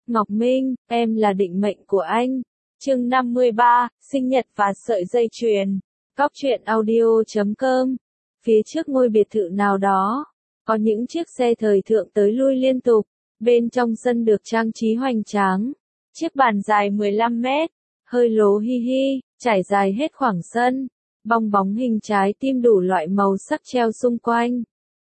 Ngọc Minh, em là định mệnh của anh. Chương 53, sinh nhật và sợi dây chuyền. Cóc truyện audio.com. Phía trước ngôi biệt thự nào đó, có những chiếc xe thời thượng tới lui liên tục. Bên trong sân được trang trí hoành tráng. Chiếc bàn dài 15 mét, hơi lố hi hi, trải dài hết khoảng sân. Bong bóng hình trái tim đủ loại màu sắc treo xung quanh.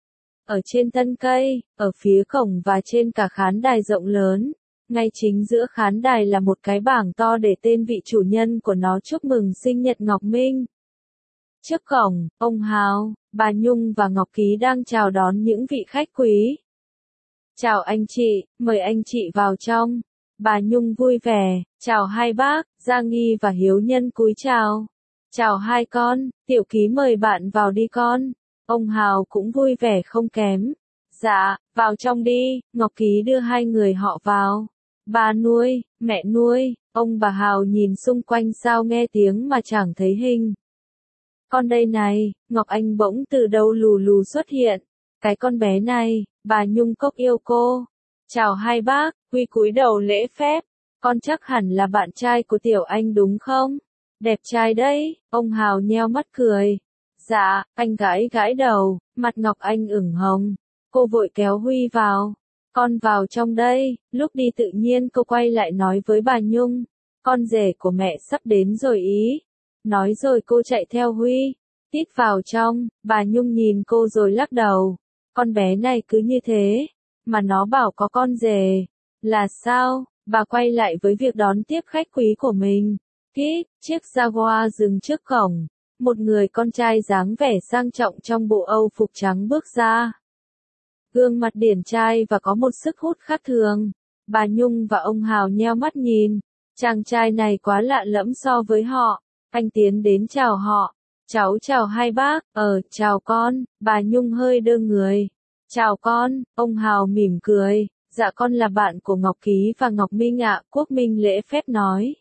Ở trên thân cây, ở phía cổng và trên cả khán đài rộng lớn. Ngay chính giữa khán đài là một cái bảng to để tên vị chủ nhân của nó chúc mừng sinh nhật Ngọc Minh. Trước cổng, ông Hào, bà Nhung và Ngọc Ký đang chào đón những vị khách quý. Chào anh chị, mời anh chị vào trong. Bà Nhung vui vẻ, chào hai bác, Gia Nghi và Hiếu Nhân cúi chào. Chào hai con, Tiểu Ký mời bạn vào đi con. Ông Hào cũng vui vẻ không kém. Dạ, vào trong đi, Ngọc Ký đưa hai người họ vào. Bà nuôi, mẹ nuôi, ông bà Hào nhìn xung quanh sao nghe tiếng mà chẳng thấy hình. Con đây này, Ngọc Anh bỗng từ đâu lù lù xuất hiện. Cái con bé này, bà Nhung cốc yêu cô. Chào hai bác, Huy cúi đầu lễ phép. Con chắc hẳn là bạn trai của Tiểu Anh đúng không? Đẹp trai đấy, ông Hào nheo mắt cười. Dạ, anh gãi gãi đầu, mặt Ngọc Anh ửng hồng. Cô vội kéo Huy vào. Con vào trong đây, lúc đi tự nhiên cô quay lại nói với bà Nhung. Con rể của mẹ sắp đến rồi ý. Nói rồi cô chạy theo Huy. Tít vào trong, bà Nhung nhìn cô rồi lắc đầu. Con bé này cứ như thế, mà nó bảo có con rể. Là sao? Bà quay lại với việc đón tiếp khách quý của mình. Kít, chiếc Jaguar dừng trước cổng. Một người con trai dáng vẻ sang trọng trong bộ Âu phục trắng bước ra. Gương mặt điển trai và có một sức hút khác thường. Bà Nhung và ông Hào nheo mắt nhìn. Chàng trai này quá lạ lẫm so với họ. Anh tiến đến chào họ. Cháu chào hai bác. Chào con. Bà Nhung hơi đơ người. Chào con. Ông Hào mỉm cười. Dạ con là bạn của Ngọc Ký và Ngọc Minh ạ. Quốc Minh lễ phép nói.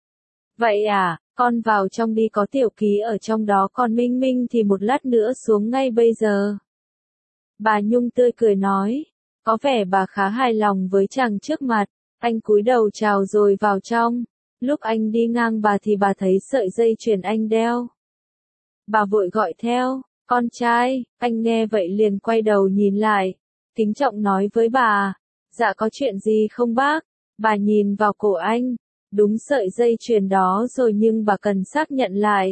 Vậy à, con vào trong đi, có Tiểu Ký ở trong đó, còn Minh Minh thì một lát nữa xuống ngay bây giờ. Bà Nhung tươi cười nói. Có vẻ bà khá hài lòng với chàng trước mặt. Anh cúi đầu chào rồi vào trong. Lúc anh đi ngang bà thì bà thấy sợi dây chuyền anh đeo. Bà vội gọi theo. Con trai. Anh nghe vậy liền quay đầu nhìn lại. Kính trọng nói với bà. Dạ có chuyện gì không bác? Bà nhìn vào cổ anh. Đúng sợi dây chuyền đó rồi nhưng bà cần xác nhận lại.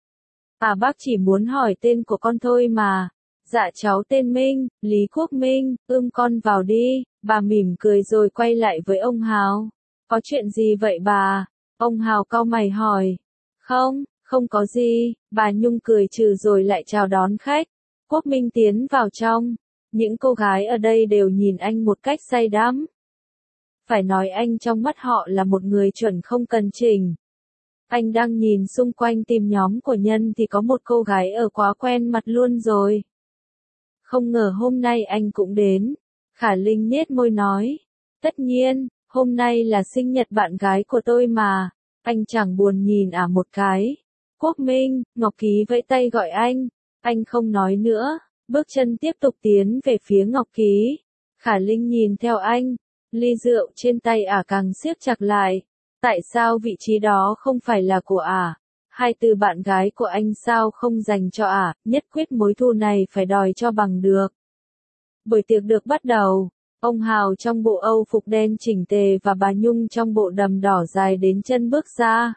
Bác chỉ muốn hỏi tên của con thôi mà. Dạ cháu tên Minh, Lý Quốc Minh, con vào đi. Bà mỉm cười rồi quay lại với ông Hào. Có chuyện gì vậy bà? Ông Hào cau mày hỏi. Không có gì. Bà Nhung cười trừ rồi lại chào đón khách. Quốc Minh tiến vào trong. Những cô gái ở đây đều nhìn anh một cách say đắm. Phải nói anh trong mắt họ là một người chuẩn không cần chỉnh. Anh đang nhìn xung quanh tìm nhóm của Nhân thì có một cô gái ở quá quen mặt luôn rồi. Không ngờ hôm nay anh cũng đến. Khả Linh nhếch môi nói. Tất nhiên, hôm nay là sinh nhật bạn gái của tôi mà. Anh chẳng buồn nhìn một cái. Quốc Minh, Ngọc Ký vẫy tay gọi anh. Anh không nói nữa. Bước chân tiếp tục tiến về phía Ngọc Ký. Khả Linh nhìn theo anh. Ly rượu trên tay càng siết chặt lại. Tại sao vị trí đó không phải là của Hai từ bạn gái của anh sao không dành cho nhất quyết mối thù này phải đòi cho bằng được. Buổi tiệc được bắt đầu. Ông Hào trong bộ Âu phục đen chỉnh tề và bà Nhung trong bộ đầm đỏ dài đến chân bước ra.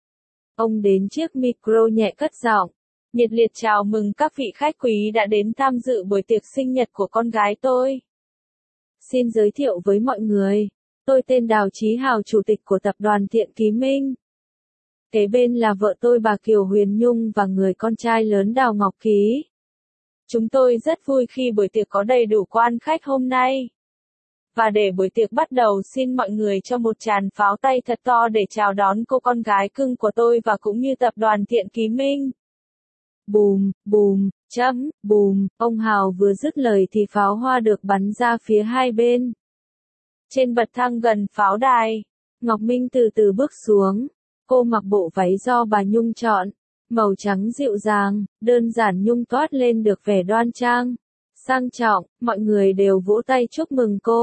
Ông đến chiếc micro nhẹ cất giọng. Nhiệt liệt chào mừng các vị khách quý đã đến tham dự buổi tiệc sinh nhật của con gái tôi. Xin giới thiệu với mọi người. Tôi tên Đào Chí Hào, chủ tịch của tập đoàn Thiện Ký Minh. Kế bên là vợ tôi bà Kiều Huyền Nhung và người con trai lớn Đào Ngọc Ký. Chúng tôi rất vui khi buổi tiệc có đầy đủ quan khách hôm nay. Và để buổi tiệc bắt đầu, xin mọi người cho một tràng pháo tay thật to để chào đón cô con gái cưng của tôi và cũng như tập đoàn Thiện Ký Minh. Bùm, bùm, bùm, ông Hào vừa dứt lời thì pháo hoa được bắn ra phía hai bên. Trên bậc thang gần pháo đài, Ngọc Minh từ từ bước xuống. Cô mặc bộ váy do bà Nhung chọn, màu trắng dịu dàng, đơn giản nhưng toát lên được vẻ đoan trang, sang trọng. Mọi người đều vỗ tay chúc mừng cô.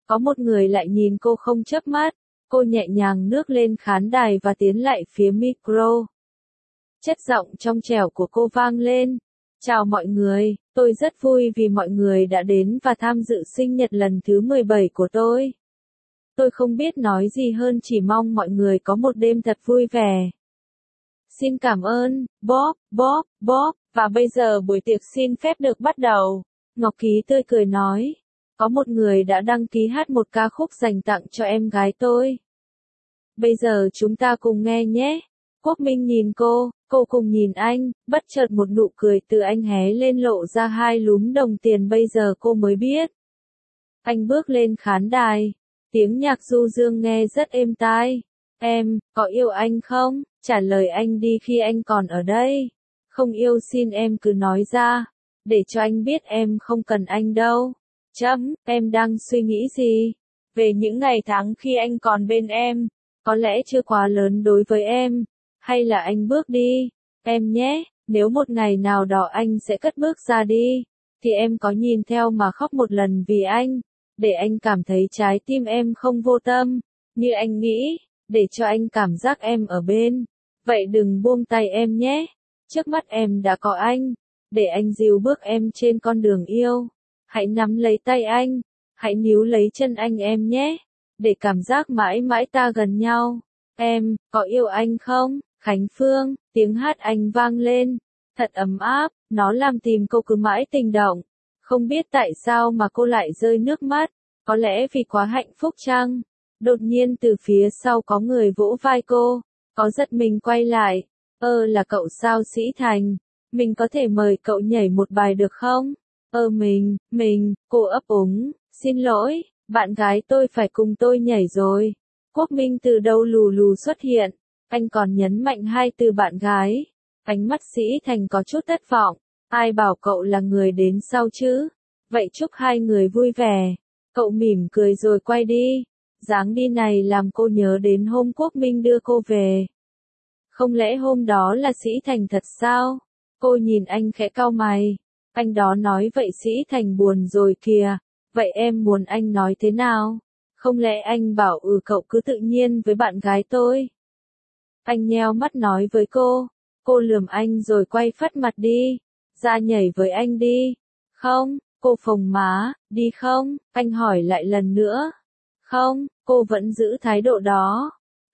Có một người lại nhìn cô không chớp mắt. Cô nhẹ nhàng bước lên khán đài và tiến lại phía micro. Chất giọng trong trẻo của cô vang lên. Chào mọi người, tôi rất vui vì mọi người đã đến và tham dự sinh nhật lần thứ 17 của tôi. Tôi không biết nói gì hơn, chỉ mong mọi người có một đêm thật vui vẻ. Xin cảm ơn, Bob, và bây giờ buổi tiệc xin phép được bắt đầu. Ngọc Ký tươi cười nói. Có một người đã đăng ký hát một ca khúc dành tặng cho em gái tôi. Bây giờ chúng ta cùng nghe nhé. Quốc Minh nhìn cô cùng nhìn anh, bất chợt một nụ cười từ anh hé lên lộ ra hai lúm đồng tiền, bây giờ cô mới biết. Anh bước lên khán đài, tiếng nhạc du dương nghe rất êm tai. Em, có yêu anh không? Trả lời anh đi khi anh còn ở đây. Không yêu xin em cứ nói ra, để cho anh biết em không cần anh đâu. Em đang suy nghĩ gì? Về những ngày tháng khi anh còn bên em, có lẽ chưa quá lớn đối với em. Hay là anh bước đi, em nhé, nếu một ngày nào đó anh sẽ cất bước ra đi, thì em có nhìn theo mà khóc một lần vì anh, để anh cảm thấy trái tim em không vô tâm, như anh nghĩ, để cho anh cảm giác em ở bên. Vậy đừng buông tay em nhé, trước mắt em đã có anh, để anh dìu bước em trên con đường yêu. Hãy nắm lấy tay anh, hãy níu lấy chân anh em nhé, để cảm giác mãi mãi ta gần nhau. Em, có yêu anh không? Khánh Phương, tiếng hát anh vang lên, thật ấm áp, nó làm tim cô cứ mãi tình động. Không biết tại sao mà cô lại rơi nước mắt, có lẽ vì quá hạnh phúc chăng? Đột nhiên từ phía sau có người vỗ vai cô, có giật mình quay lại. Là cậu sao Sĩ Thành? Mình có thể mời cậu nhảy một bài được không? Cô ấp úng, xin lỗi, bạn gái tôi phải cùng tôi nhảy rồi. Quốc Minh từ đâu lù lù xuất hiện, anh còn nhấn mạnh hai từ bạn gái. Ánh mắt Sĩ Thành có chút thất vọng, ai bảo cậu là người đến sau chứ? Vậy chúc hai người vui vẻ. Cậu mỉm cười rồi quay đi. Dáng đi này làm cô nhớ đến hôm Quốc Minh đưa cô về. Không lẽ hôm đó là Sĩ Thành thật sao? Cô nhìn anh khẽ cau mày. Anh đó nói vậy Sĩ Thành buồn rồi kìa. Vậy em muốn anh nói thế nào? Không lẽ anh bảo cậu cứ tự nhiên với bạn gái tôi? Anh nheo mắt nói với cô lườm anh rồi quay phắt mặt đi. Ra nhảy với anh đi. Không, cô phồng má, đi không? Anh hỏi lại lần nữa. Không, cô vẫn giữ thái độ đó.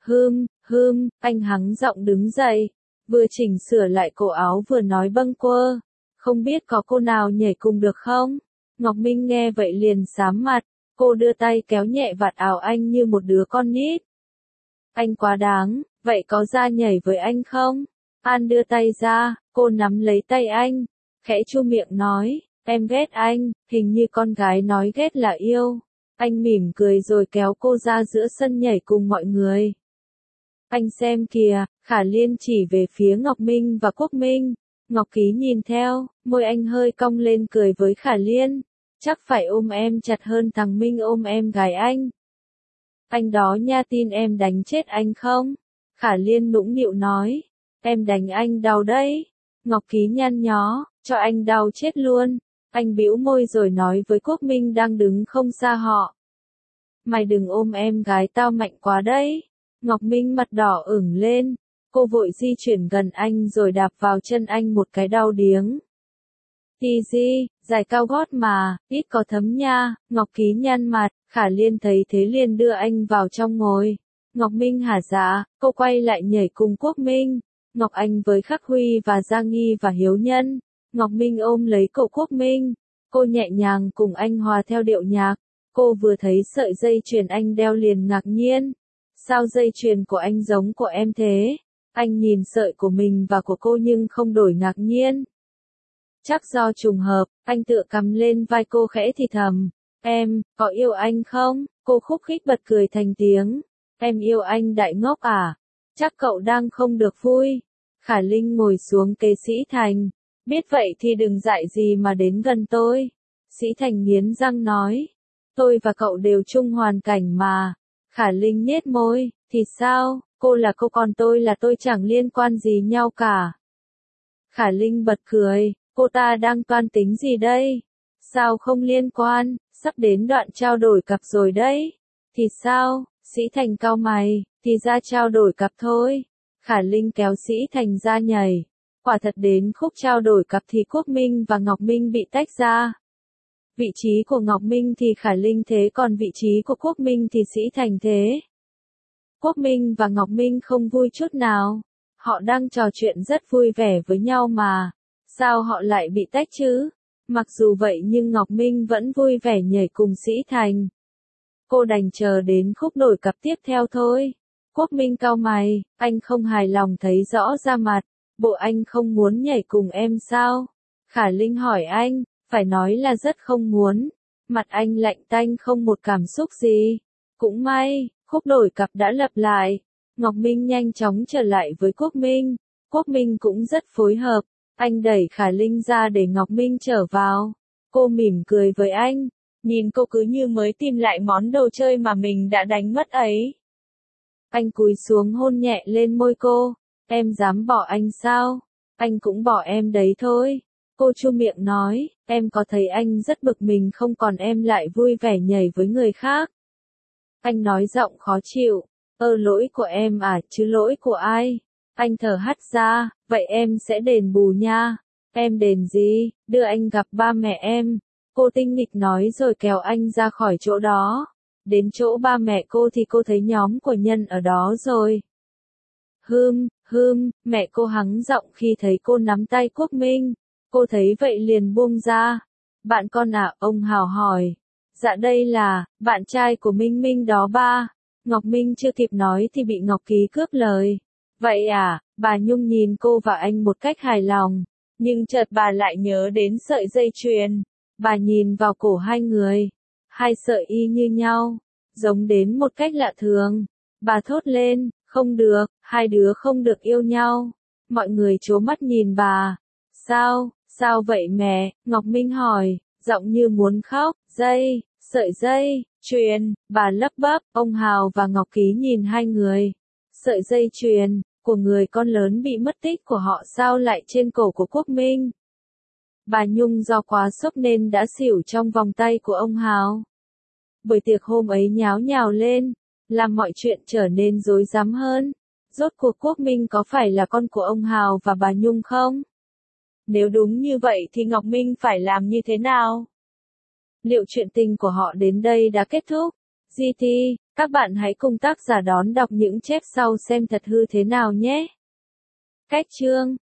Anh hắng giọng đứng dậy, vừa chỉnh sửa lại cổ áo vừa nói bâng quơ. Không biết có cô nào nhảy cùng được không? Ngọc Minh nghe vậy liền xám mặt, cô đưa tay kéo nhẹ vạt áo anh như một đứa con nít. Anh quá đáng, vậy có ra nhảy với anh không? An đưa tay ra, cô nắm lấy tay anh, khẽ chu miệng nói, em ghét anh, hình như con gái nói ghét là yêu. Anh mỉm cười rồi kéo cô ra giữa sân nhảy cùng mọi người. Anh xem kìa, Khả Liên chỉ về phía Ngọc Minh và Quốc Minh. Ngọc Ký nhìn theo, môi anh hơi cong lên cười với Khả Liên. Chắc phải ôm em chặt hơn thằng Minh ôm em gái anh. Anh đó nha, tin em đánh chết anh không? Khả Liên nũng nịu nói. Em đánh anh đau đấy. Ngọc Ký nhăn nhó, cho anh đau chết luôn. Anh bĩu môi rồi nói với Quốc Minh đang đứng không xa họ. Mày đừng ôm em gái tao mạnh quá đấy. Ngọc Minh mặt đỏ ửng lên. Cô vội di chuyển gần anh rồi đạp vào chân anh một cái đau điếng. Easy, giày cao gót mà, ít có thấm nha. Ngọc Ký nhăn mặt, Khả Liên thấy thế liền đưa anh vào trong ngồi. Ngọc Minh hả dạ, cô quay lại nhảy cùng Quốc Minh. Ngọc Anh với Khắc Huy và Giang Nghi và Hiếu Nhân. Ngọc Minh ôm lấy cậu Quốc Minh. Cô nhẹ nhàng cùng anh hòa theo điệu nhạc. Cô vừa thấy sợi dây chuyền anh đeo liền ngạc nhiên. Sao dây chuyền của anh giống của em thế? Anh nhìn sợi của mình và của cô nhưng không đổi ngạc nhiên. Chắc do trùng hợp, anh tựa cằm lên vai cô khẽ thì thầm. Em, có yêu anh không? Cô khúc khích bật cười thành tiếng. Em yêu anh đại ngốc à? Chắc cậu đang không được vui. Khả Linh ngồi xuống kế Sĩ Thành. Biết vậy thì đừng dại gì mà đến gần tôi. Sĩ Thành nghiến răng nói. Tôi và cậu đều chung hoàn cảnh mà. Khả Linh nhếch môi. Thì sao? Cô là cô còn tôi là tôi, chẳng liên quan gì nhau cả. Khả Linh bật cười. Cô ta đang toan tính gì đây? Sao không liên quan? Sắp đến đoạn trao đổi cặp rồi đấy. Thì sao? Sĩ Thành cau mày, thì ra trao đổi cặp thôi. Khả Linh kéo Sĩ Thành ra nhảy. Quả thật đến khúc trao đổi cặp thì Quốc Minh và Ngọc Minh bị tách ra. Vị trí của Ngọc Minh thì Khả Linh thế, còn vị trí của Quốc Minh thì Sĩ Thành thế. Quốc Minh và Ngọc Minh không vui chút nào. Họ đang trò chuyện rất vui vẻ với nhau mà. Sao họ lại bị tách chứ? Mặc dù vậy nhưng Ngọc Minh vẫn vui vẻ nhảy cùng Sĩ Thành. Cô đành chờ đến khúc đổi cặp tiếp theo thôi. Quốc Minh cau mày, anh không hài lòng thấy rõ ra mặt. Bộ anh không muốn nhảy cùng em sao? Khả Linh hỏi anh, phải nói là rất không muốn. Mặt anh lạnh tanh không một cảm xúc gì. Cũng may, khúc đổi cặp đã lặp lại. Ngọc Minh nhanh chóng trở lại với Quốc Minh. Quốc Minh cũng rất phối hợp. Anh đẩy Khả Linh ra để Ngọc Minh trở vào. Cô mỉm cười với anh. Nhìn cô cứ như mới tìm lại món đồ chơi mà mình đã đánh mất ấy. Anh cúi xuống hôn nhẹ lên môi cô. Em dám bỏ anh sao? Anh cũng bỏ em đấy thôi. Cô chu miệng nói, em có thấy anh rất bực mình không, còn em lại vui vẻ nhảy với người khác. Anh nói giọng khó chịu, lỗi của em à, chứ lỗi của ai? Anh thở hắt ra, vậy em sẽ đền bù nha. Em đền gì? Đưa anh gặp ba mẹ em. Cô tinh nghịch nói rồi kéo anh ra khỏi chỗ đó. Đến chỗ ba mẹ cô thì cô thấy nhóm của Nhân ở đó rồi. Mẹ cô hắng giọng khi thấy cô nắm tay Quốc Minh. Cô thấy vậy liền buông ra. Bạn con à, ông Hào hỏi. Dạ đây là, bạn trai của Minh Minh đó ba. Ngọc Minh chưa kịp nói thì bị Ngọc Ký cướp lời. Vậy à, bà Nhung nhìn cô và anh một cách hài lòng. Nhưng chợt bà lại nhớ đến sợi dây chuyền. Bà nhìn vào cổ hai người. Hai sợi y như nhau. Giống đến một cách lạ thường. Bà thốt lên, không được, hai đứa không được yêu nhau. Mọi người trố mắt nhìn bà. Sao vậy mẹ? Ngọc Minh hỏi, giọng như muốn khóc. Sợi dây, chuyền, bà lắp bắp. Ông Hào và Ngọc Ký nhìn hai người. Sợi dây chuyền của người con lớn bị mất tích của họ sao lại trên cổ của Quốc Minh? Bà Nhung do quá sốc nên đã xỉu trong vòng tay của ông Hào. Buổi tiệc hôm ấy nháo nhào lên, làm mọi chuyện trở nên rối rắm hơn. Rốt cuộc Quốc Minh có phải là con của ông Hào và bà Nhung không? Nếu đúng như vậy thì Ngọc Minh phải làm như thế nào? Liệu chuyện tình của họ đến đây đã kết thúc? GT, các bạn hãy cùng tác giả đón đọc những chép sau xem thật hư thế nào nhé. Cách chương